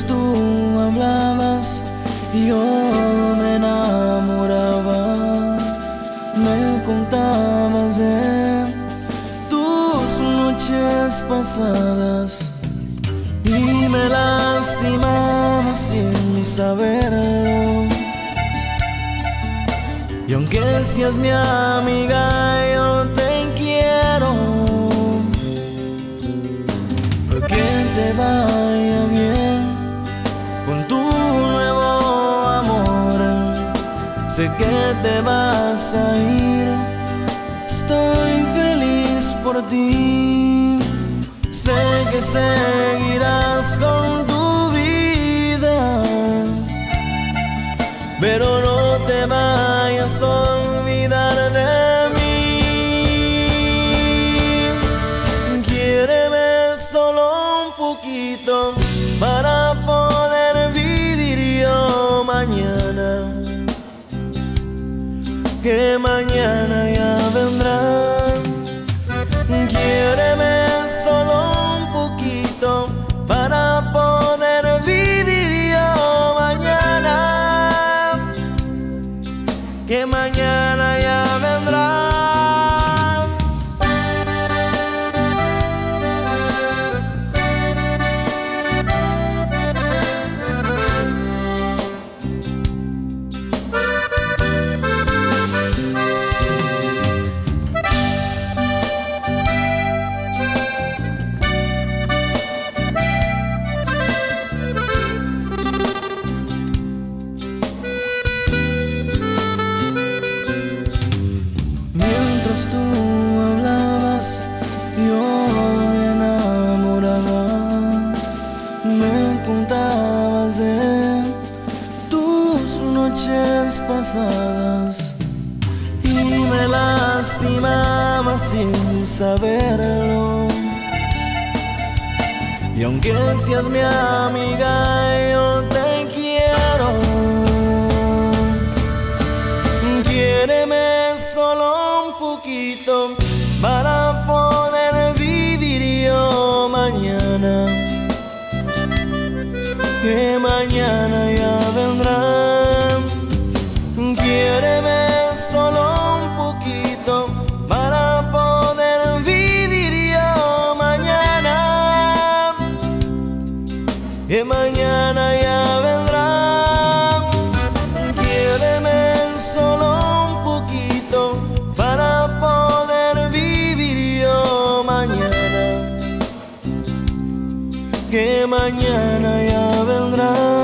tú hablabas, yo me enamoraba. Me contabas de tus noches pasadas y me lastimabas sin saberlo. Y aunque seas mi amiga, yo te quiero. Que te vaya bien con tu nuevo amor. Sé que te vas a ir, estoy feliz por ti. Sé que seguirás con tu vida, pero no te vayas a olvidar de mí. Quiéreme solo un poquito para poder vivir yo mañana, que mañana ya vendrá. Quiéreme solo un poquito para poder vivir yo mañana, que mañana ya vendrá. Mientras tú hablabas, yo me enamoraba. Me contabas de tus noches pasadas y me lastimabas sin saberlo. Y aunque seas mi amiga, yo te quiero. Quiéreme solo un poquito para poder vivir yo mañana, que mañana ya vendrá. Quiéreme solo un poquito para poder vivir yo mañana, que mañana ya vendrá. Quiéreme solo un poquito para poder vivir yo mañana, que mañana ya vendrá.